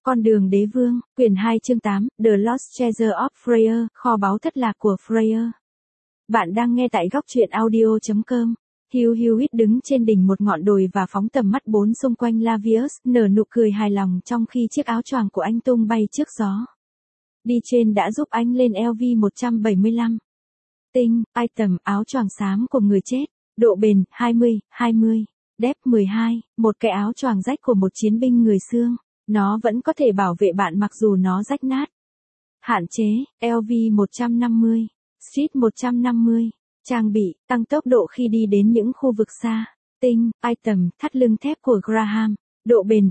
Con đường đế vương, quyển 2 chương 8, The Lost Treasure of Freyr, kho báu thất lạc của Freyr. Bạn đang nghe tại góc truyện audio.com. Hugh Hewitt đứng trên đỉnh một ngọn đồi và phóng tầm mắt bốn xung quanh Lavius, nở nụ cười hài lòng trong khi chiếc áo choàng của anh tung bay trước gió. Đi trên đã giúp anh lên LV-175. Tinh, item, áo choàng xám của người chết. Độ bền, 20. Depth 12, một cái áo choàng rách của một chiến binh người xương. Nó vẫn có thể bảo vệ bạn mặc dù nó rách nát. Hạn chế, LV-150, Street 150. Trang bị, tăng tốc độ khi đi đến những khu vực xa. Tinh, item, thắt lưng thép của Graham. Độ bền,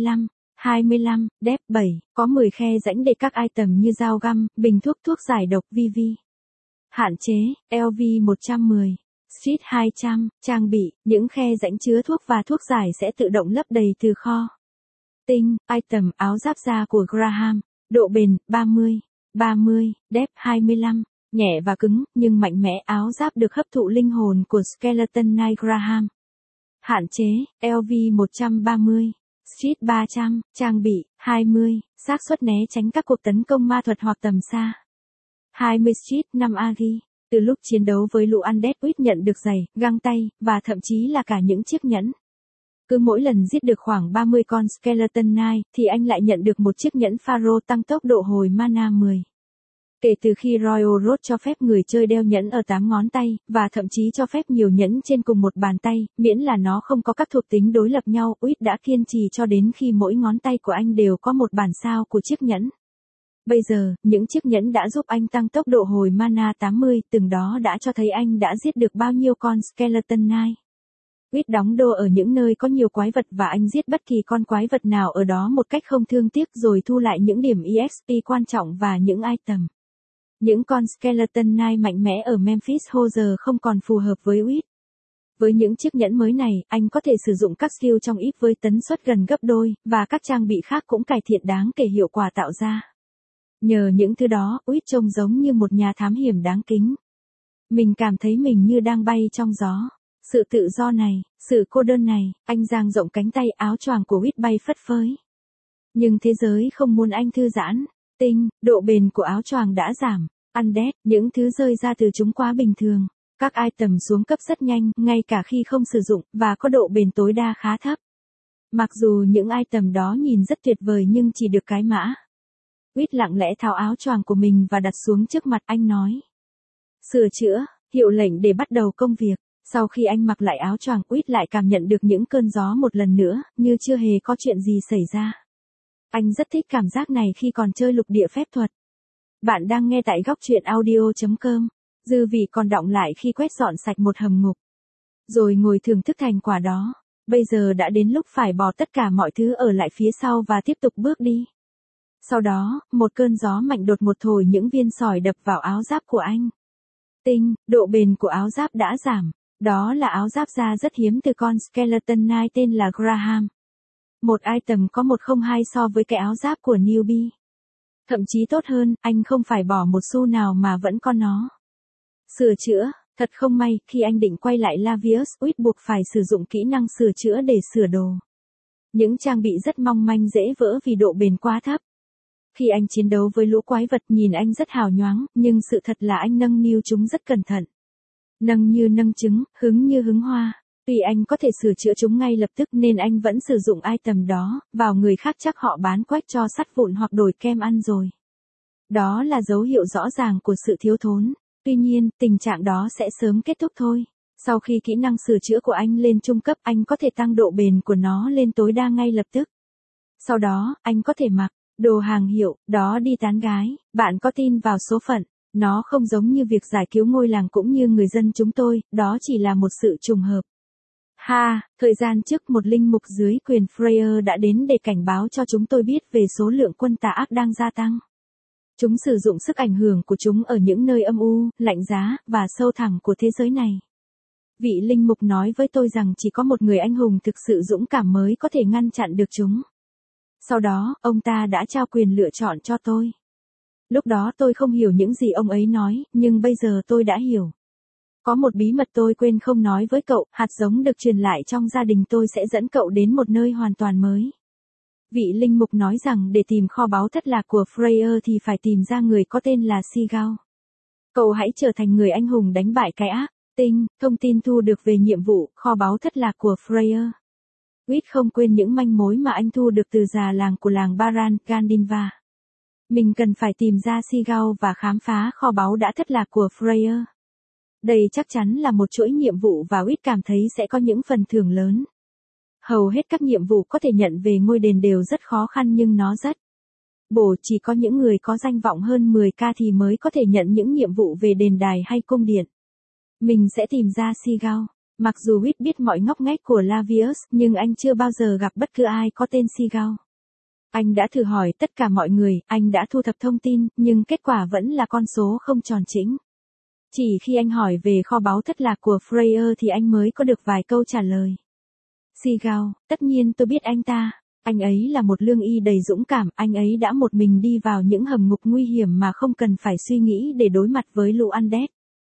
25. Depth 7, có 10 khe rãnh để các item như dao găm, bình thuốc giải độc VV. Hạn chế, LV-110. Street 200, trang bị, những khe rãnh chứa thuốc và thuốc giải sẽ tự động lấp đầy từ kho. Tinh, item, áo giáp da của Graham. Độ bền, 30. Depth 25. Nhẹ và cứng, nhưng mạnh mẽ, áo giáp được hấp thụ linh hồn của Skeleton Knight Graham. Hạn chế, LV-130. Street 300, trang bị, 20, xác suất né tránh các cuộc tấn công ma thuật hoặc tầm xa. 20 Street 5 Agi. Từ lúc chiến đấu với lũ Undead, Witt nhận được giày, găng tay, và thậm chí là cả những chiếc nhẫn. Cứ mỗi lần giết được khoảng 30 con Skeleton Knight, thì anh lại nhận được một chiếc nhẫn Pharaoh tăng tốc độ hồi mana 10. Kể từ khi Royal Road cho phép người chơi đeo nhẫn ở 8 ngón tay, và thậm chí cho phép nhiều nhẫn trên cùng một bàn tay, miễn là nó không có các thuộc tính đối lập nhau, Witt đã kiên trì cho đến khi mỗi ngón tay của anh đều có một bản sao của chiếc nhẫn. Bây giờ, những chiếc nhẫn đã giúp anh tăng tốc độ hồi mana 80, từng đó đã cho thấy anh đã giết được bao nhiêu con Skeleton Knight. Witt đóng đô ở những nơi có nhiều quái vật và anh giết bất kỳ con quái vật nào ở đó một cách không thương tiếc rồi thu lại những điểm EXP quan trọng và những item. Những con Skeleton Knight mạnh mẽ ở Memphis hồi giờ không còn phù hợp với Witt. Với những chiếc nhẫn mới này, anh có thể sử dụng các skill trong ít với tấn suất gần gấp đôi, và các trang bị khác cũng cải thiện đáng kể hiệu quả tạo ra. Nhờ những thứ đó, Witt trông giống như một nhà thám hiểm đáng kính. Mình cảm thấy mình như đang bay trong gió. Sự tự do này, sự cô đơn này, anh dang rộng cánh tay, áo choàng của Witt bay phất phới. Nhưng thế giới không muốn anh thư giãn. Tinh, độ bền của áo choàng đã giảm. Undead, những thứ rơi ra từ chúng quá bình thường. Các item xuống cấp rất nhanh, ngay cả khi không sử dụng, và có độ bền tối đa khá thấp. Mặc dù những item đó nhìn rất tuyệt vời nhưng chỉ được cái mã. Witt lặng lẽ tháo áo choàng của mình và đặt xuống trước mặt anh nói. Sửa chữa, hiệu lệnh để bắt đầu công việc. Sau khi anh mặc lại áo choàng, Witt lại cảm nhận được những cơn gió một lần nữa, như chưa hề có chuyện gì xảy ra. Anh rất thích cảm giác này khi còn chơi lục địa phép thuật. Bạn đang nghe tại góc truyện audio.com. Dư vị còn đọng lại khi quét dọn sạch một hầm ngục. Rồi ngồi thưởng thức thành quả đó. Bây giờ đã đến lúc phải bỏ tất cả mọi thứ ở lại phía sau và tiếp tục bước đi. Sau đó, một cơn gió mạnh đột ngột thổi những viên sỏi đập vào áo giáp của anh. Tinh, độ bền của áo giáp đã giảm. Đó là áo giáp da rất hiếm từ con Skeleton Knight tên là Graham. Một item có 102 so với cái áo giáp của newbie. Thậm chí tốt hơn, anh không phải bỏ một xu nào mà vẫn có nó. Sửa chữa, thật không may, khi anh định quay lại Lavius, Witt buộc phải sử dụng kỹ năng sửa chữa để sửa đồ. Những trang bị rất mong manh dễ vỡ vì độ bền quá thấp. Khi anh chiến đấu với lũ quái vật nhìn anh rất hào nhoáng, nhưng sự thật là anh nâng niu chúng rất cẩn thận. Nâng như nâng trứng, hứng như hứng hoa. Tuy anh có thể sửa chữa chúng ngay lập tức nên anh vẫn sử dụng item đó, vào người khác chắc họ bán quách cho sắt vụn hoặc đổi kem ăn rồi. Đó là dấu hiệu rõ ràng của sự thiếu thốn. Tuy nhiên, tình trạng đó sẽ sớm kết thúc thôi. Sau khi kỹ năng sửa chữa của anh lên trung cấp, anh có thể tăng độ bền của nó lên tối đa ngay lập tức. Sau đó, anh có thể mặc đồ hàng hiệu, đó đi tán gái. Bạn có tin vào số phận? Nó không giống như việc giải cứu ngôi làng cũng như người dân chúng tôi, đó chỉ là một sự trùng hợp. Thời gian trước một linh mục dưới quyền Freyr đã đến để cảnh báo cho chúng tôi biết về số lượng quân tà ác đang gia tăng. Chúng sử dụng sức ảnh hưởng của chúng ở những nơi âm u, lạnh giá, và sâu thẳm của thế giới này. Vị linh mục nói với tôi rằng chỉ có một người anh hùng thực sự dũng cảm mới có thể ngăn chặn được chúng. Sau đó, ông ta đã trao quyền lựa chọn cho tôi. Lúc đó tôi không hiểu những gì ông ấy nói, nhưng bây giờ tôi đã hiểu. Có một bí mật tôi quên không nói với cậu, hạt giống được truyền lại trong gia đình tôi sẽ dẫn cậu đến một nơi hoàn toàn mới. Vị linh mục nói rằng để tìm kho báu thất lạc của Freya thì phải tìm ra người có tên là Seagull. Cậu hãy trở thành người anh hùng đánh bại cái ác. Tinh, thông tin thu được về nhiệm vụ kho báu thất lạc của Freya. Reed không quên những manh mối mà anh thu được từ già làng của làng Baran, Gandinva. Mình cần phải tìm ra Seagull và khám phá kho báu đã thất lạc của Freya. Đây chắc chắn là một chuỗi nhiệm vụ và Reed cảm thấy sẽ có những phần thưởng lớn. Hầu hết các nhiệm vụ có thể nhận về ngôi đền đều rất khó khăn nhưng nó rất bổ, chỉ có những người có danh vọng hơn 10k thì mới có thể nhận những nhiệm vụ về đền đài hay cung điện. Mình sẽ tìm ra Seagull. Mặc dù Reed biết mọi ngóc ngách của Lavius, nhưng anh chưa bao giờ gặp bất cứ ai có tên Seagull. Anh đã thử hỏi tất cả mọi người, anh đã thu thập thông tin, nhưng kết quả vẫn là con số không tròn chỉnh. Chỉ khi anh hỏi về kho báu thất lạc của Freya thì anh mới có được vài câu trả lời. Seagull, tất nhiên tôi biết anh ta. Anh ấy là một lương y đầy dũng cảm, anh ấy đã một mình đi vào những hầm ngục nguy hiểm mà không cần phải suy nghĩ để đối mặt với lũ undead.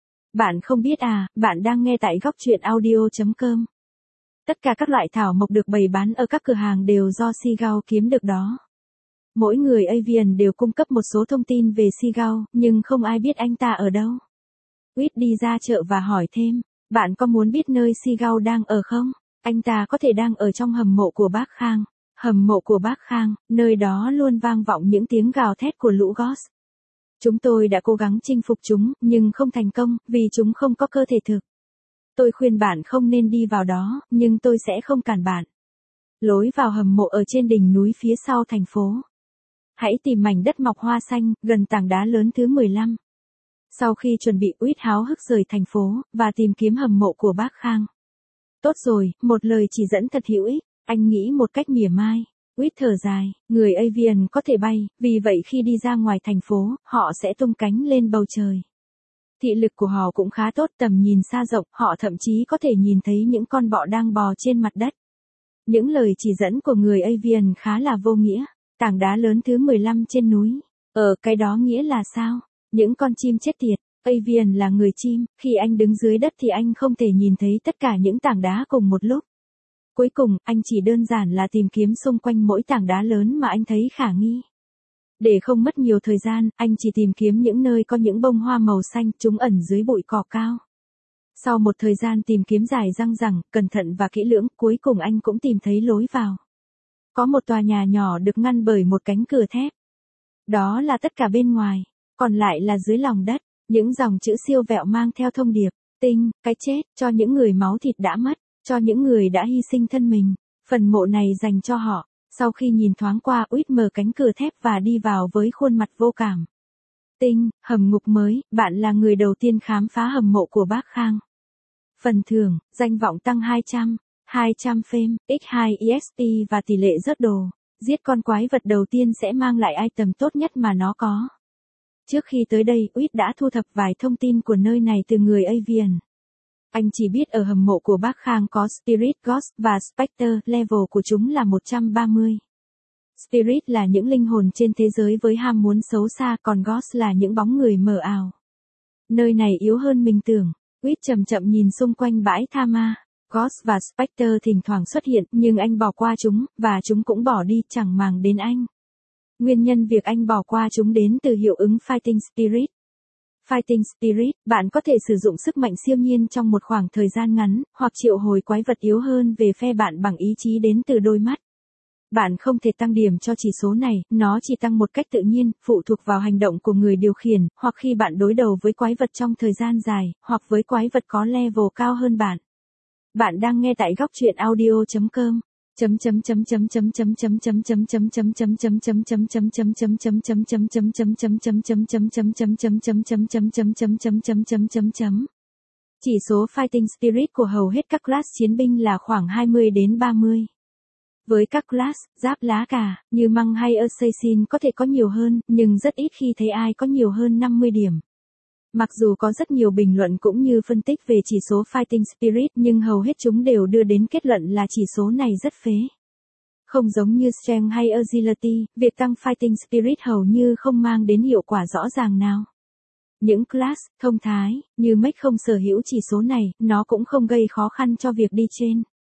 Bạn không biết à, bạn đang nghe tại góc truyện audio.com. Tất cả các loại thảo mộc được bày bán ở các cửa hàng đều do Seagull kiếm được đó. Mỗi người Avian đều cung cấp một số thông tin về Seagull, nhưng không ai biết anh ta ở đâu. Reed đi ra chợ và hỏi thêm, bạn có muốn biết nơi Seagull đang ở không? Anh ta có thể đang ở trong hầm mộ của bác Khang. Hầm mộ của bác Khang, nơi đó luôn vang vọng những tiếng gào thét của lũ Ghost. Chúng tôi đã cố gắng chinh phục chúng, nhưng không thành công, vì chúng không có cơ thể thực. Tôi khuyên bạn không nên đi vào đó, nhưng tôi sẽ không cản bạn. Lối vào hầm mộ ở trên đỉnh núi phía sau thành phố. Hãy tìm mảnh đất mọc hoa xanh, gần tảng đá lớn thứ 15. Sau khi chuẩn bị, Reed háo hức rời thành phố, và tìm kiếm hầm mộ của bác Khang. Tốt rồi, một lời chỉ dẫn thật hữu ích, anh nghĩ một cách mỉa mai. Reed thở dài, người Avian có thể bay, vì vậy khi đi ra ngoài thành phố, họ sẽ tung cánh lên bầu trời. Thị lực của họ cũng khá tốt, tầm nhìn xa rộng, họ thậm chí có thể nhìn thấy những con bọ đang bò trên mặt đất. Những lời chỉ dẫn của người Avian khá là vô nghĩa. Tảng đá lớn thứ 15 trên núi. Cái đó nghĩa là sao? Những con chim chết tiệt. Avian là người chim, khi anh đứng dưới đất thì anh không thể nhìn thấy tất cả những tảng đá cùng một lúc. Cuối cùng, anh chỉ đơn giản là tìm kiếm xung quanh mỗi tảng đá lớn mà anh thấy khả nghi. Để không mất nhiều thời gian, anh chỉ tìm kiếm những nơi có những bông hoa màu xanh, chúng ẩn dưới bụi cỏ cao. Sau một thời gian tìm kiếm dài dằng dặc, cẩn thận và kỹ lưỡng, cuối cùng anh cũng tìm thấy lối vào. Có một tòa nhà nhỏ được ngăn bởi một cánh cửa thép. Đó là tất cả bên ngoài, còn lại là dưới lòng đất, những dòng chữ siêu vẹo mang theo thông điệp, tinh, cái chết, cho những người máu thịt đã mất, cho những người đã hy sinh thân mình, phần mộ này dành cho họ. Sau khi nhìn thoáng qua, Reed mở cánh cửa thép và đi vào với khuôn mặt vô cảm. Tinh, hầm ngục mới, bạn là người đầu tiên khám phá hầm mộ của bác Khang. Phần thưởng, danh vọng tăng 200 fame, x2 exp và tỷ lệ rớt đồ. Giết con quái vật đầu tiên sẽ mang lại item tốt nhất mà nó có. Trước khi tới đây, Reed đã thu thập vài thông tin của nơi này từ người Avian. Anh chỉ biết ở hầm mộ của bác Khang có Spirit, Ghost và Spectre, level của chúng là 130. Spirit là những linh hồn trên thế giới với ham muốn xấu xa, còn Ghost là những bóng người mờ ảo. Nơi này yếu hơn mình tưởng. Reed chậm chậm nhìn xung quanh bãi tha ma. Ghost và Spectre thỉnh thoảng xuất hiện, nhưng anh bỏ qua chúng, và chúng cũng bỏ đi, chẳng màng đến anh. Nguyên nhân việc anh bỏ qua chúng đến từ hiệu ứng Fighting Spirit. Fighting Spirit, bạn có thể sử dụng sức mạnh siêu nhiên trong một khoảng thời gian ngắn, hoặc triệu hồi quái vật yếu hơn về phe bạn bằng ý chí đến từ đôi mắt. Bạn không thể tăng điểm cho chỉ số này, nó chỉ tăng một cách tự nhiên, phụ thuộc vào hành động của người điều khiển, hoặc khi bạn đối đầu với quái vật trong thời gian dài, hoặc với quái vật có level cao hơn bạn. Bạn đang nghe tại góc truyện audio.com. Chỉ số Fighting Spirit của hầu hết các class chiến binh là khoảng 20 đến 30. Với các class, giáp lá cà, như Monk hay Assassin có thể có nhiều hơn, nhưng rất ít khi thấy ai có nhiều hơn 50 điểm. Mặc dù có rất nhiều bình luận cũng như phân tích về chỉ số Fighting Spirit, nhưng hầu hết chúng đều đưa đến kết luận là chỉ số này rất phế. Không giống như Strength hay Agility, việc tăng Fighting Spirit hầu như không mang đến hiệu quả rõ ràng nào. Những class, thông thái, như Mech không sở hữu chỉ số này, nó cũng không gây khó khăn cho việc đi trên.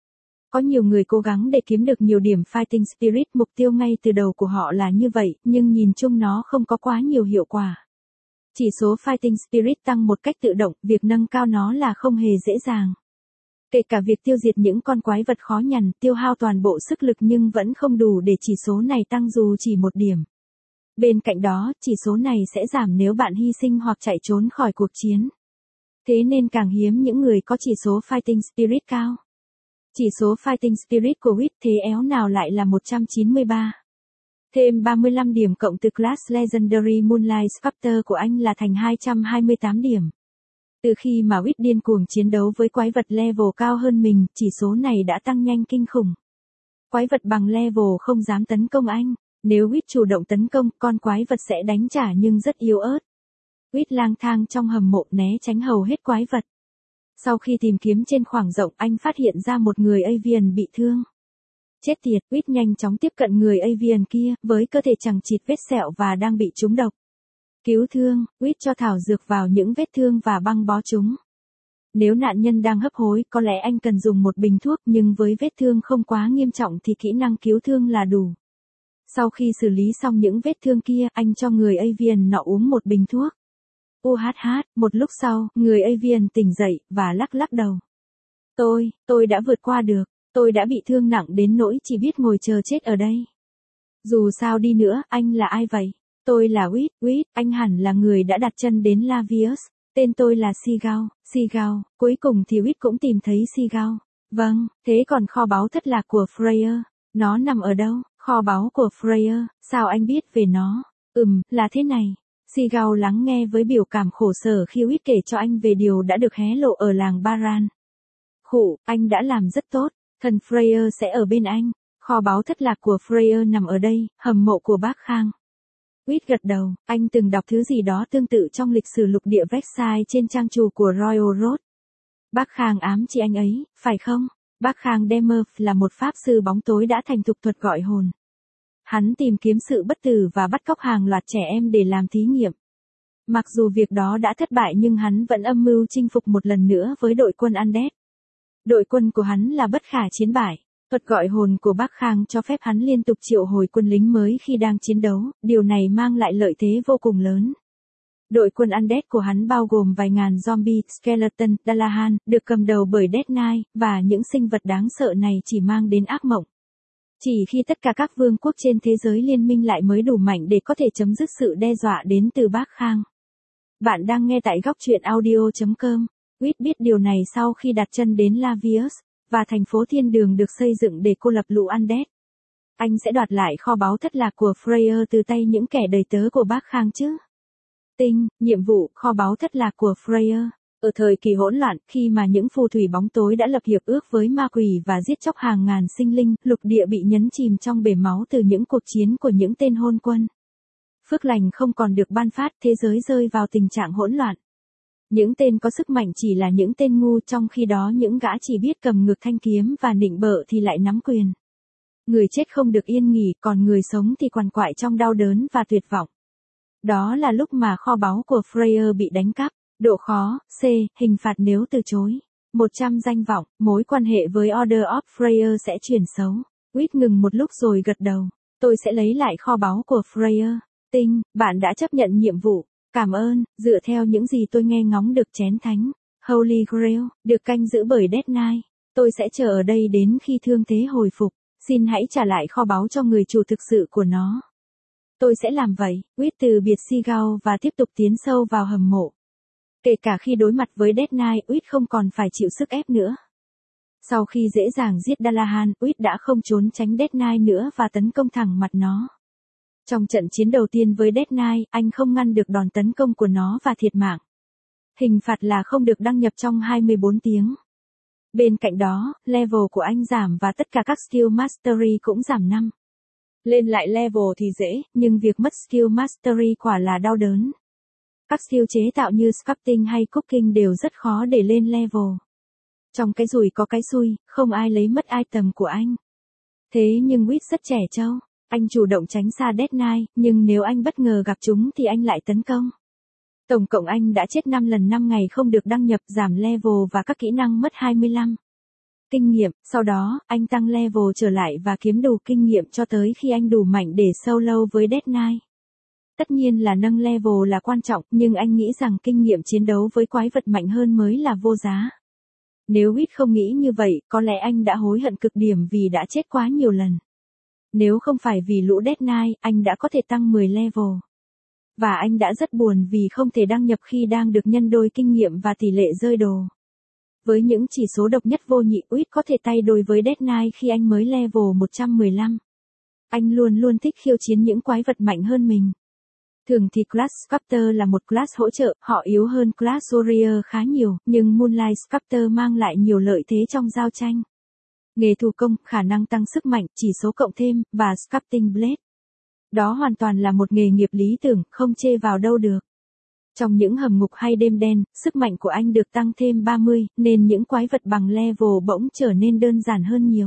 Có nhiều người cố gắng để kiếm được nhiều điểm Fighting Spirit, mục tiêu ngay từ đầu của họ là như vậy, nhưng nhìn chung nó không có quá nhiều hiệu quả. Chỉ số Fighting Spirit tăng một cách tự động, việc nâng cao nó là không hề dễ dàng. Kể cả việc tiêu diệt những con quái vật khó nhằn, tiêu hao toàn bộ sức lực nhưng vẫn không đủ để chỉ số này tăng dù chỉ một điểm. Bên cạnh đó, chỉ số này sẽ giảm nếu bạn hy sinh hoặc chạy trốn khỏi cuộc chiến. Thế nên càng hiếm những người có chỉ số Fighting Spirit cao. Chỉ số Fighting Spirit của Wit thế éo nào lại là 193. Thêm 35 điểm cộng từ Class Legendary Moonlight Sculptor của anh là thành 228 điểm. Từ khi mà Wit điên cuồng chiến đấu với quái vật level cao hơn mình, chỉ số này đã tăng nhanh kinh khủng. Quái vật bằng level không dám tấn công anh. Nếu Wit chủ động tấn công, con quái vật sẽ đánh trả nhưng rất yếu ớt. Wit lang thang trong hầm mộ né tránh hầu hết quái vật. Sau khi tìm kiếm trên khoảng rộng, anh phát hiện ra một người Avian bị thương. Chết tiệt, Wit nhanh chóng tiếp cận người Avian kia, với cơ thể chằng chịt vết sẹo và đang bị trúng độc. Cứu thương, Wit cho thảo dược vào những vết thương và băng bó chúng. Nếu nạn nhân đang hấp hối, có lẽ anh cần dùng một bình thuốc, nhưng với vết thương không quá nghiêm trọng thì kỹ năng cứu thương là đủ. Sau khi xử lý xong những vết thương kia, anh cho người Avian nọ uống một bình thuốc. Một lúc sau, người Avian tỉnh dậy, và lắc lắc đầu. Tôi đã vượt qua được, tôi đã bị thương nặng đến nỗi chỉ biết ngồi chờ chết ở đây. Dù sao đi nữa, anh là ai vậy? Tôi là Wit, anh hẳn là người đã đặt chân đến Lavius. Tên tôi là Seagull, cuối cùng thì Wit cũng tìm thấy Seagull. Vâng, thế còn kho báu thất lạc của Freya, nó nằm ở đâu? Kho báu của Freya, sao anh biết về nó? Là thế này. Seagull lắng nghe với biểu cảm khổ sở khi Wit kể cho anh về điều đã được hé lộ ở làng Baran. Anh đã làm rất tốt, thần Freya sẽ ở bên anh. Kho báu thất lạc của Freya nằm ở đây, hầm mộ của bác Khang. Wit gật đầu, anh từng đọc thứ gì đó tương tự trong lịch sử lục địa Versailles trên trang chủ của Royal Road. Bác Khang ám chỉ anh ấy, phải không? Bác Khang Demer là một pháp sư bóng tối đã thành thục thuật gọi hồn. Hắn tìm kiếm sự bất tử và bắt cóc hàng loạt trẻ em để làm thí nghiệm. Mặc dù việc đó đã thất bại nhưng hắn vẫn âm mưu chinh phục một lần nữa với đội quân Undead. Đội quân của hắn là bất khả chiến bại. Thuật gọi hồn của bác Khang cho phép hắn liên tục triệu hồi quân lính mới khi đang chiến đấu, điều này mang lại lợi thế vô cùng lớn. Đội quân Undead của hắn bao gồm vài ngàn zombie, skeleton, Dalahan, được cầm đầu bởi Death Knight, và những sinh vật đáng sợ này chỉ mang đến ác mộng. Chỉ khi tất cả các vương quốc trên thế giới liên minh lại mới đủ mạnh để có thể chấm dứt sự đe dọa đến từ bác Khang. Bạn đang nghe tại góc truyện audio.com. Wit biết điều này sau khi đặt chân đến Lavius, và thành phố thiên đường được xây dựng để cô lập lũ Undead. Anh sẽ đoạt lại kho báu thất lạc của Freya từ tay những kẻ đầy tớ của bác Khang chứ. Nhiệm vụ, kho báu thất lạc của Freya. Ở thời kỳ hỗn loạn, khi mà những phù thủy bóng tối đã lập hiệp ước với ma quỷ và giết chóc hàng ngàn sinh linh, lục địa bị nhấn chìm trong bể máu từ những cuộc chiến của những tên hôn quân. Phước lành không còn được ban phát, thế giới rơi vào tình trạng hỗn loạn. Những tên có sức mạnh chỉ là những tên ngu, trong khi đó những gã chỉ biết cầm ngược thanh kiếm và nịnh bợ thì lại nắm quyền. Người chết không được yên nghỉ, còn người sống thì quằn quại trong đau đớn và tuyệt vọng. Đó là lúc mà kho báu của Freya bị đánh cắp. Độ khó, C, hình phạt nếu từ chối. 100 danh vọng, mối quan hệ với Order of Freya sẽ chuyển xấu. Wit ngừng một lúc rồi gật đầu. Tôi sẽ lấy lại kho báu của Freya. Bạn đã chấp nhận nhiệm vụ. Cảm ơn, dựa theo những gì tôi nghe ngóng được chén thánh. Holy Grail, được canh giữ bởi Death Knight. Tôi sẽ chờ ở đây đến khi thương thế hồi phục. Xin hãy trả lại kho báu cho người chủ thực sự của nó. Tôi sẽ làm vậy. Wit từ biệt Seagull và tiếp tục tiến sâu vào hầm mộ. Kể cả khi đối mặt với Death Knight, Wit không còn phải chịu sức ép nữa. Sau khi dễ dàng giết Dalahan, Wit đã không trốn tránh Death Knight nữa và tấn công thẳng mặt nó. Trong trận chiến đầu tiên với Death Knight, anh không ngăn được đòn tấn công của nó và thiệt mạng. Hình phạt là không được đăng nhập trong 24 tiếng. Bên cạnh đó, level của anh giảm và tất cả các skill mastery cũng giảm 5. Lên lại level thì dễ, nhưng việc mất skill mastery quả là đau đớn. Các skill chế tạo như sculpting hay cooking đều rất khó để lên level. Trong cái rủi có cái xui, không ai lấy mất item của anh. Thế nhưng Wit rất trẻ trâu. Anh chủ động tránh xa Death Knight, nhưng nếu anh bất ngờ gặp chúng thì anh lại tấn công. Tổng cộng anh đã chết 5 lần 5 ngày không được đăng nhập, giảm level và các kỹ năng mất 25. kinh nghiệm, sau đó, anh tăng level trở lại và kiếm đủ kinh nghiệm cho tới khi anh đủ mạnh để solo với Dead Knight. Tất nhiên là nâng level là quan trọng, nhưng anh nghĩ rằng kinh nghiệm chiến đấu với quái vật mạnh hơn mới là vô giá. Nếu Whit không nghĩ như vậy, có lẽ anh đã hối hận cực điểm vì đã chết quá nhiều lần. Nếu không phải vì lũ Dead Knight, anh đã có thể tăng 10 level. Và anh đã rất buồn vì không thể đăng nhập khi đang được nhân đôi kinh nghiệm và tỷ lệ rơi đồ. Với những chỉ số độc nhất vô nhị, Whit có thể tay đôi với Dead Knight khi anh mới level 115. Anh luôn luôn thích khiêu chiến những quái vật mạnh hơn mình. Thường thì Class Sculptor là một class hỗ trợ, họ yếu hơn Class Warrior khá nhiều, nhưng Moonlight Sculptor mang lại nhiều lợi thế trong giao tranh. Nghề thủ công, khả năng tăng sức mạnh, chỉ số cộng thêm, và Sculpting Blade. Đó hoàn toàn là một nghề nghiệp lý tưởng, không chê vào đâu được. Trong những hầm ngục hay đêm đen, sức mạnh của anh được tăng thêm 30, nên những quái vật bằng level bỗng trở nên đơn giản hơn nhiều.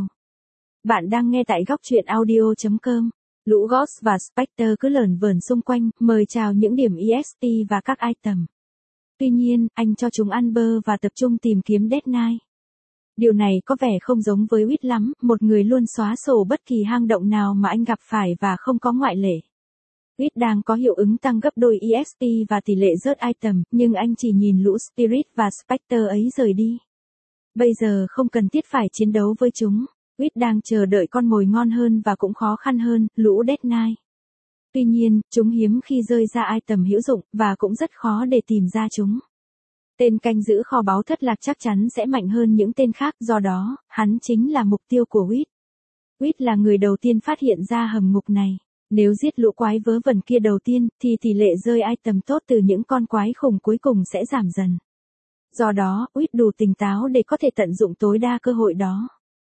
Bạn đang nghe tại góc truyện audio.com. Lũ Ghost và Spectre cứ lởn vởn xung quanh, mời chào những điểm EXP và các item. Tuy nhiên, anh cho chúng ăn bơ và tập trung tìm kiếm Dead Knight. Điều này có vẻ không giống với Whit lắm, một người luôn xóa sổ bất kỳ hang động nào mà anh gặp phải và không có ngoại lệ. Whit đang có hiệu ứng tăng gấp đôi EXP và tỷ lệ rớt item, nhưng anh chỉ nhìn lũ Spirit và Spectre ấy rời đi. Bây giờ không cần thiết phải chiến đấu với chúng. Whit đang chờ đợi con mồi ngon hơn và cũng khó khăn hơn, lũ Dead Knight. Tuy nhiên, chúng hiếm khi rơi ra item hữu dụng, và cũng rất khó để tìm ra chúng. Tên canh giữ kho báu thất lạc chắc chắn sẽ mạnh hơn những tên khác, do đó, hắn chính là mục tiêu của Whit. Whit là người đầu tiên phát hiện ra hầm ngục này. Nếu giết lũ quái vớ vẩn kia đầu tiên, thì tỷ lệ rơi item tốt từ những con quái khủng cuối cùng sẽ giảm dần. Do đó, Whit đủ tỉnh táo để có thể tận dụng tối đa cơ hội đó.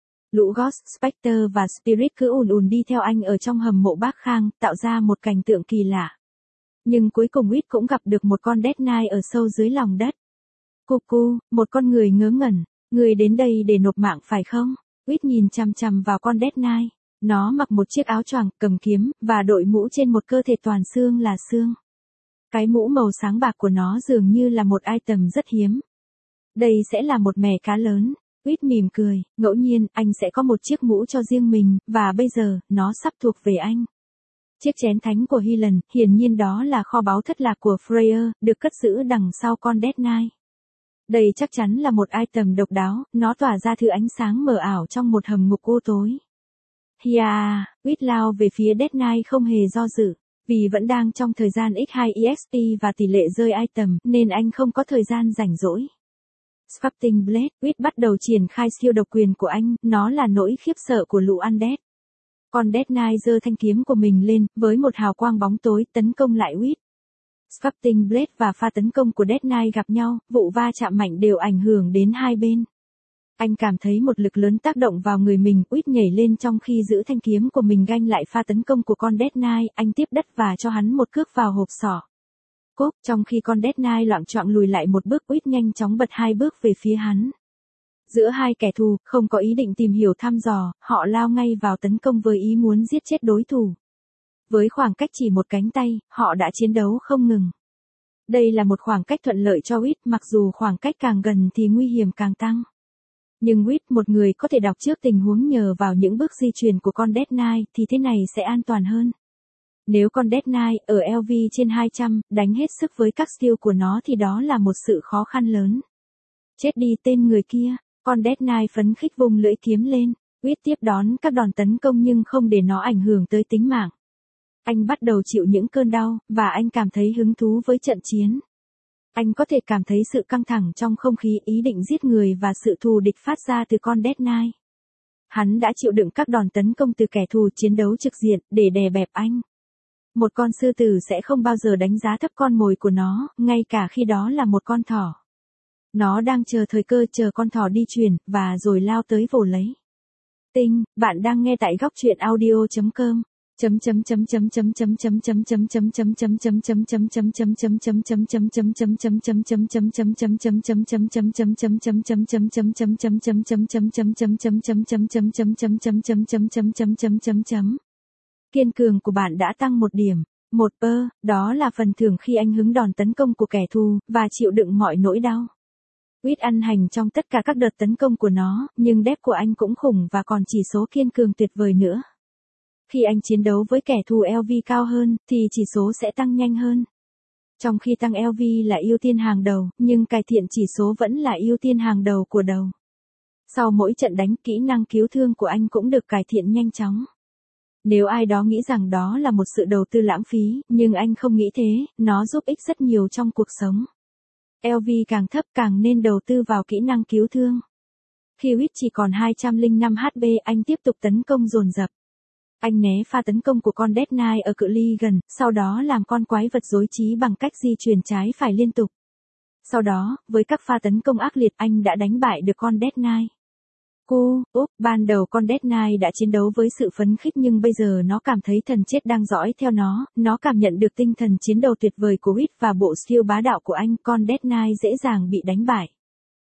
Lũ Ghost, Spectre và Spirit cứ ùn ùn đi theo anh ở trong hầm mộ Bác Khang, tạo ra một cảnh tượng kỳ lạ. Nhưng cuối cùng Whit cũng gặp được một con Dead Knight ở sâu dưới lòng đất. Cuckoo, một con người ngớ ngẩn, người đến đây để nộp mạng phải không? Whit nhìn chằm chằm vào con Dead Knight. Nó mặc một chiếc áo choàng, cầm kiếm, và đội mũ trên một cơ thể toàn xương là xương. Cái mũ màu sáng bạc của nó dường như là một item rất hiếm. Đây sẽ là một mẻ cá lớn. Whit mỉm cười, ngẫu nhiên, anh sẽ có một chiếc mũ cho riêng mình, và bây giờ, nó sắp thuộc về anh. Chiếc chén thánh của Helen, hiển nhiên đó là kho báu thất lạc của Freya, được cất giữ đằng sau con Dead Knight. Đây chắc chắn là một item độc đáo, nó tỏa ra thứ ánh sáng mờ ảo trong một hầm ngục u tối. Hia, Whit lao về phía Dead Knight không hề do dự. Vì vẫn đang trong thời gian X2 EXP và tỷ lệ rơi item, nên anh không có thời gian rảnh rỗi. Sculpting Blade, Whit bắt đầu triển khai siêu độc quyền của anh, nó là nỗi khiếp sợ của lũ Undead. Con Dead Knight giơ thanh kiếm của mình lên, với một hào quang bóng tối tấn công lại Whit. Sculpting Blade và pha tấn công của Dead Knight gặp nhau, vụ va chạm mạnh đều ảnh hưởng đến hai bên. Anh cảm thấy một lực lớn tác động vào người mình, Whit nhảy lên trong khi giữ thanh kiếm của mình ganh lại pha tấn công của con Dead Knight, anh tiếp đất và cho hắn một cước vào hộp sọ. Cốp, trong khi con Dead Knight loạng choạng lùi lại một bước, Whit nhanh chóng bật hai bước về phía hắn. Giữa hai kẻ thù, không có ý định tìm hiểu thăm dò, họ lao ngay vào tấn công với ý muốn giết chết đối thủ. Với khoảng cách chỉ một cánh tay, họ đã chiến đấu không ngừng. Đây là một khoảng cách thuận lợi cho Whit, mặc dù khoảng cách càng gần thì nguy hiểm càng tăng. Nhưng Whit, một người có thể đọc trước tình huống nhờ vào những bước di chuyển của con Dead Knight, thì thế này sẽ an toàn hơn. Nếu con Dead Knight ở LV trên 200, đánh hết sức với các skill của nó thì đó là một sự khó khăn lớn. Chết đi tên người kia, con Dead Knight phấn khích vùng lưỡi kiếm lên. Whit tiếp đón các đòn tấn công nhưng không để nó ảnh hưởng tới tính mạng. Anh bắt đầu chịu những cơn đau, và anh cảm thấy hứng thú với trận chiến. Anh có thể cảm thấy sự căng thẳng trong không khí, ý định giết người và sự thù địch phát ra từ con Dead Knight. Hắn đã chịu đựng các đòn tấn công từ kẻ thù chiến đấu trực diện, để đè bẹp anh. Một con sư tử sẽ không bao giờ đánh giá thấp con mồi của nó, ngay cả khi đó là một con thỏ. Nó đang chờ thời cơ, chờ con thỏ đi chuyển, và rồi lao tới vồ lấy. Tinh, bạn đang nghe tại góc truyện audio.com. Kiên cường của bạn đã tăng 1 điểm. 1 pơ, đó là phần thưởng khi anh hứng đòn tấn công của kẻ thù, và chịu đựng mọi nỗi đau. Quýt ăn hành trong tất cả các đợt tấn công của nó, nhưng đép của anh cũng khủng và còn chỉ số kiên cường tuyệt vời nữa. Khi anh chiến đấu với kẻ thù LV cao hơn, thì chỉ số sẽ tăng nhanh hơn. Trong khi tăng LV là ưu tiên hàng đầu, nhưng cải thiện chỉ số vẫn là ưu tiên hàng đầu của đầu. Sau mỗi trận đánh, kỹ năng cứu thương của anh cũng được cải thiện nhanh chóng. Nếu ai đó nghĩ rằng đó là một sự đầu tư lãng phí, nhưng anh không nghĩ thế, nó giúp ích rất nhiều trong cuộc sống. LV càng thấp càng nên đầu tư vào kỹ năng cứu thương. Khi Quýt chỉ còn 205 HP, anh tiếp tục tấn công dồn dập. Anh né pha tấn công của con Death Knight ở cự ly gần, sau đó làm con quái vật rối trí bằng cách di chuyển trái phải liên tục. Sau đó, với các pha tấn công ác liệt, anh đã đánh bại được con Death Knight. Ban đầu con Death Knight đã chiến đấu với sự phấn khích nhưng bây giờ nó cảm thấy thần chết đang dõi theo nó cảm nhận được tinh thần chiến đấu tuyệt vời của Quýt và bộ skill bá đạo của anh, con Death Knight dễ dàng bị đánh bại.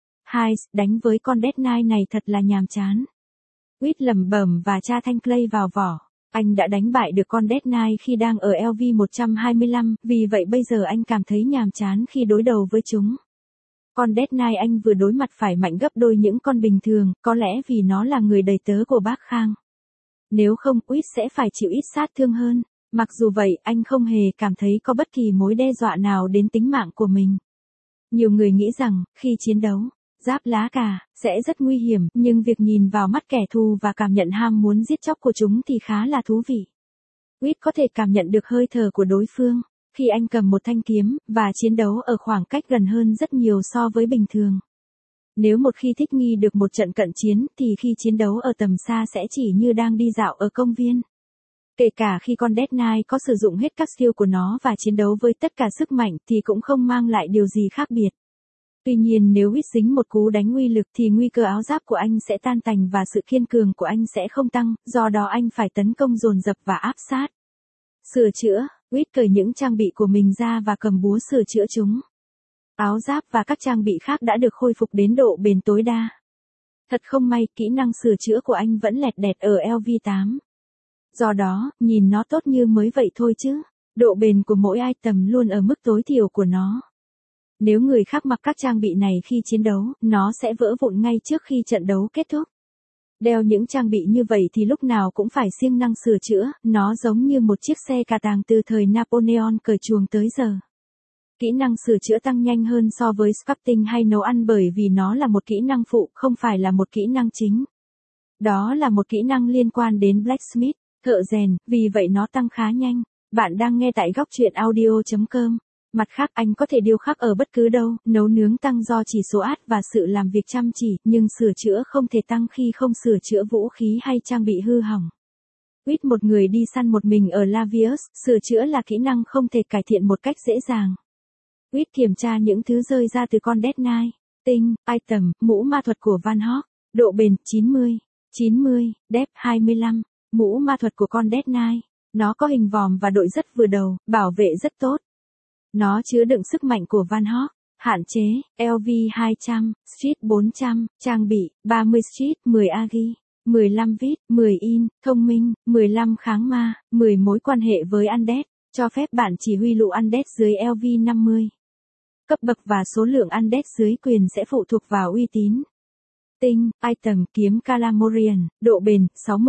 Đánh với con Death Knight này thật là nhàm chán. Quýt lẩm bẩm và tra thanh clay vào vỏ. Anh đã đánh bại được con Death Knight khi đang ở LV 125, vì vậy bây giờ anh cảm thấy nhàm chán khi đối đầu với chúng. Con Death Knight anh vừa đối mặt phải mạnh gấp đôi những con bình thường, có lẽ vì nó là người đầy tớ của bác Khang. Nếu không, Quýt sẽ phải chịu ít sát thương hơn. Mặc dù vậy, anh không hề cảm thấy có bất kỳ mối đe dọa nào đến tính mạng của mình. Nhiều người nghĩ rằng, khi chiến đấu, giáp lá cà sẽ rất nguy hiểm, nhưng việc nhìn vào mắt kẻ thù và cảm nhận ham muốn giết chóc của chúng thì khá là thú vị. Quýt có thể cảm nhận được hơi thở của đối phương khi anh cầm một thanh kiếm và chiến đấu ở khoảng cách gần hơn rất nhiều so với bình thường. Nếu một khi thích nghi được một trận cận chiến thì khi chiến đấu ở tầm xa sẽ chỉ như đang đi dạo ở công viên. Kể cả khi con Death Knight có sử dụng hết các skill của nó và chiến đấu với tất cả sức mạnh thì cũng không mang lại điều gì khác biệt. Tuy nhiên nếu Quýt dính một cú đánh uy lực thì nguy cơ áo giáp của anh sẽ tan tành và sự kiên cường của anh sẽ không tăng, do đó anh phải tấn công dồn dập và áp sát. Sửa chữa, Quýt cởi những trang bị của mình ra và cầm búa sửa chữa chúng. Áo giáp và các trang bị khác đã được khôi phục đến độ bền tối đa. Thật không may, kỹ năng sửa chữa của anh vẫn lẹt đẹt ở LV8. Do đó, nhìn nó tốt như mới vậy thôi chứ, độ bền của mỗi item luôn ở mức tối thiểu của nó. Nếu người khác mặc các trang bị này khi chiến đấu, nó sẽ vỡ vụn ngay trước khi trận đấu kết thúc. Đeo những trang bị như vậy thì lúc nào cũng phải siêng năng sửa chữa, nó giống như một chiếc xe cà tàng từ thời Napoleon cởi chuồng tới giờ. Kỹ năng sửa chữa tăng nhanh hơn so với sculpting hay nấu ăn bởi vì nó là một kỹ năng phụ, không phải là một kỹ năng chính. Đó là một kỹ năng liên quan đến blacksmith, thợ rèn, vì vậy nó tăng khá nhanh. Bạn đang nghe tại góc truyện audio.com. Mặt khác, anh có thể điêu khắc ở bất cứ đâu, nấu nướng tăng do chỉ số át và sự làm việc chăm chỉ, nhưng sửa chữa không thể tăng khi không sửa chữa vũ khí hay trang bị hư hỏng. Quýt một người đi săn một mình ở Lavius, sửa chữa là kỹ năng không thể cải thiện một cách dễ dàng. Quýt kiểm tra những thứ rơi ra từ con Death Knight. Tinh, item, mũ ma thuật của Van Hog, độ bền 90, depth 25, mũ ma thuật của con Death Knight. Nó có hình vòm và đội rất vừa đầu, bảo vệ rất tốt. Nó chứa đựng sức mạnh của Van Hog. Hạn chế, LV 200, Street 400, trang bị, 30 Street, 10 Agi, 15 Vit, 10 In, thông minh, 15 kháng ma, 10 mối quan hệ với Undead, cho phép bạn chỉ huy lũ Undead dưới LV 50. Cấp bậc và số lượng Undead dưới quyền sẽ phụ thuộc vào uy tín. Tinh, item, kiếm Calamorian, độ bền,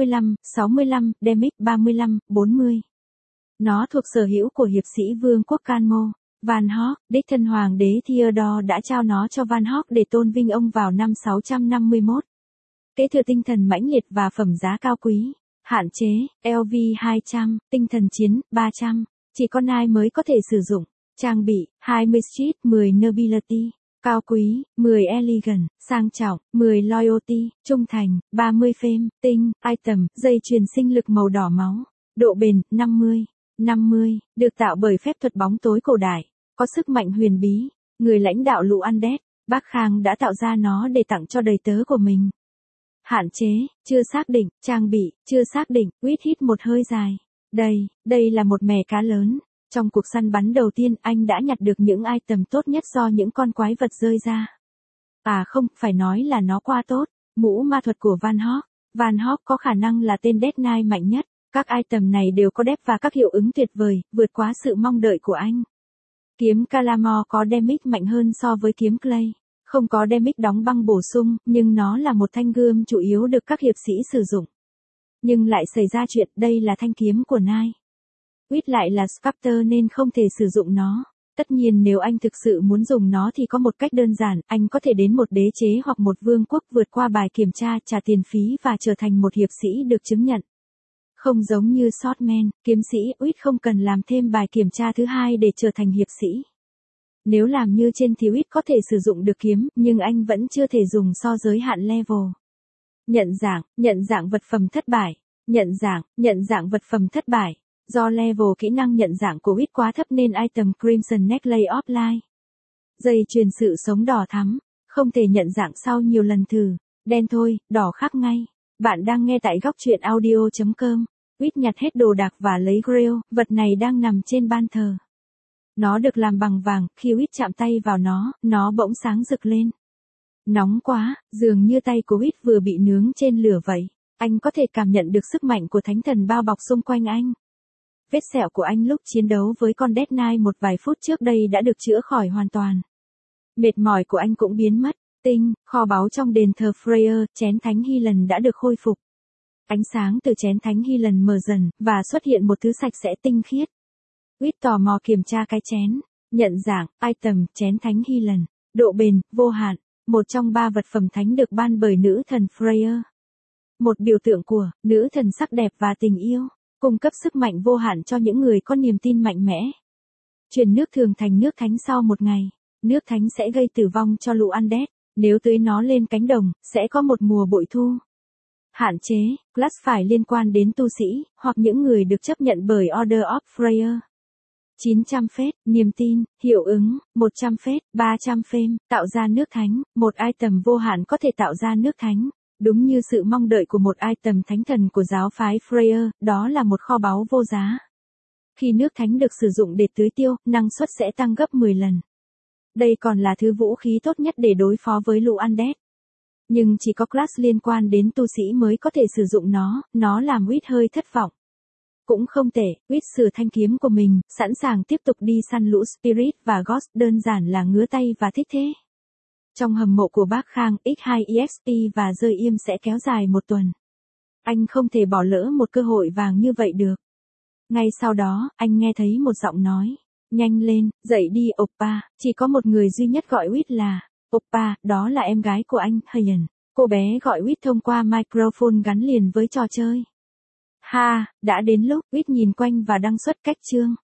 65, damage 35, 40. Nó thuộc sở hữu của hiệp sĩ vương quốc Canmo. Van Hog, đích thân hoàng đế Theodore đã trao nó cho Van Hog để tôn vinh ông vào năm 651. Kế thừa tinh thần mãnh liệt và phẩm giá cao quý. Hạn chế, LV 200, tinh thần chiến, 300. Chỉ con ai mới có thể sử dụng. Trang bị, 20 Street, 10 Nobility. Cao quý, 10 Elegant, sang trọng, 10 Loyalty, trung thành, 30 Fame, tinh, item, dây chuyền sinh lực màu đỏ máu. Độ bền, 50, được tạo bởi phép thuật bóng tối cổ đại, có sức mạnh huyền bí. Người lãnh đạo lũ Undead, bác Khang đã tạo ra nó để tặng cho đầy tớ của mình. Hạn chế, chưa xác định, trang bị, chưa xác định, Quýt hít một hơi dài. Đây là một mẻ cá lớn. Trong cuộc săn bắn đầu tiên, anh đã nhặt được những item tốt nhất do những con quái vật rơi ra. À không, phải nói là nó quá tốt. Mũ ma thuật của Van Hog. Van Hog có khả năng là tên Death Knight mạnh nhất. Các item này đều có depth và các hiệu ứng tuyệt vời, vượt quá sự mong đợi của anh. Kiếm Calamor có damage mạnh hơn so với kiếm Clay. Không có Demic đóng băng bổ sung, nhưng nó là một thanh gươm chủ yếu được các hiệp sĩ sử dụng. Nhưng lại xảy ra chuyện, đây là thanh kiếm của Nai. Quýt lại là sculptor nên không thể sử dụng nó. Tất nhiên nếu anh thực sự muốn dùng nó thì có một cách đơn giản, anh có thể đến một đế chế hoặc một vương quốc vượt qua bài kiểm tra, trả tiền phí và trở thành một hiệp sĩ được chứng nhận. Không giống như Swordman, kiếm sĩ, Quýt không cần làm thêm bài kiểm tra thứ hai để trở thành hiệp sĩ. Nếu làm như trên thì Quýt có thể sử dụng được kiếm, nhưng anh vẫn chưa thể dùng so giới hạn level. Nhận dạng vật phẩm thất bại. Nhận dạng vật phẩm thất bại. Do level kỹ năng nhận dạng của Quýt quá thấp nên item Crimson Necklace offline. Dây chuyền sự sống đỏ thắm. Không thể nhận dạng sau nhiều lần thử. Đen thôi, đỏ khác ngay. Bạn đang nghe tại góc truyện audio.com. Quýt nhặt hết đồ đạc và lấy Grail, vật này đang nằm trên ban thờ. Nó được làm bằng vàng, khi Quýt chạm tay vào nó bỗng sáng rực lên. Nóng quá, dường như tay của Quýt vừa bị nướng trên lửa vậy. Anh có thể cảm nhận được sức mạnh của thánh thần bao bọc xung quanh anh. Vết sẹo của anh lúc chiến đấu với con Death Knight một vài phút trước đây đã được chữa khỏi hoàn toàn. Mệt mỏi của anh cũng biến mất. Kho báu trong đền thờ Freyr, chén thánh Helen đã được khôi phục. Ánh sáng từ chén thánh Helen mờ dần, và xuất hiện một thứ sạch sẽ tinh khiết. Quýt tò mò kiểm tra cái chén. Nhận dạng, item, chén thánh Helen. Độ bền, vô hạn. Một trong 3 vật phẩm thánh được ban bởi nữ thần Freyr. Một biểu tượng của nữ thần sắc đẹp và tình yêu. Cung cấp sức mạnh vô hạn cho những người có niềm tin mạnh mẽ. Chuyển nước thường thành nước thánh sau một ngày. Nước thánh sẽ gây tử vong cho lũ undead. Nếu tưới nó lên cánh đồng, sẽ có một mùa bội thu. Hạn chế, class phải liên quan đến tu sĩ, hoặc những người được chấp nhận bởi Order of Freyr. 900 phết, niềm tin, hiệu ứng, 100 phết, 300 phêm, tạo ra nước thánh, một item vô hạn có thể tạo ra nước thánh. Đúng như sự mong đợi của một item thánh thần của giáo phái Freyr, đó là một kho báu vô giá. Khi nước thánh được sử dụng để tưới tiêu, năng suất sẽ tăng gấp 10 lần. Đây còn là thứ vũ khí tốt nhất để đối phó với lũ undead. Nhưng chỉ có class liên quan đến tu sĩ mới có thể sử dụng nó làm Quýt hơi thất vọng. Cũng không tệ, Quýt sửa thanh kiếm của mình, sẵn sàng tiếp tục đi săn lũ Spirit và Ghost, đơn giản là ngứa tay và thích thế. Trong hầm mộ của bác Khang, X2 EXP và rơi im sẽ kéo dài một tuần. Anh không thể bỏ lỡ một cơ hội vàng như vậy được. Ngay sau đó, anh nghe thấy một giọng nói. Nhanh lên, dậy đi Oppa, chỉ có một người duy nhất gọi Quýt là Oppa, đó là em gái của anh, Hyen. Cô bé gọi Quýt thông qua microphone gắn liền với trò chơi. Ha, đã đến lúc, Quýt nhìn quanh và đăng xuất cách chương.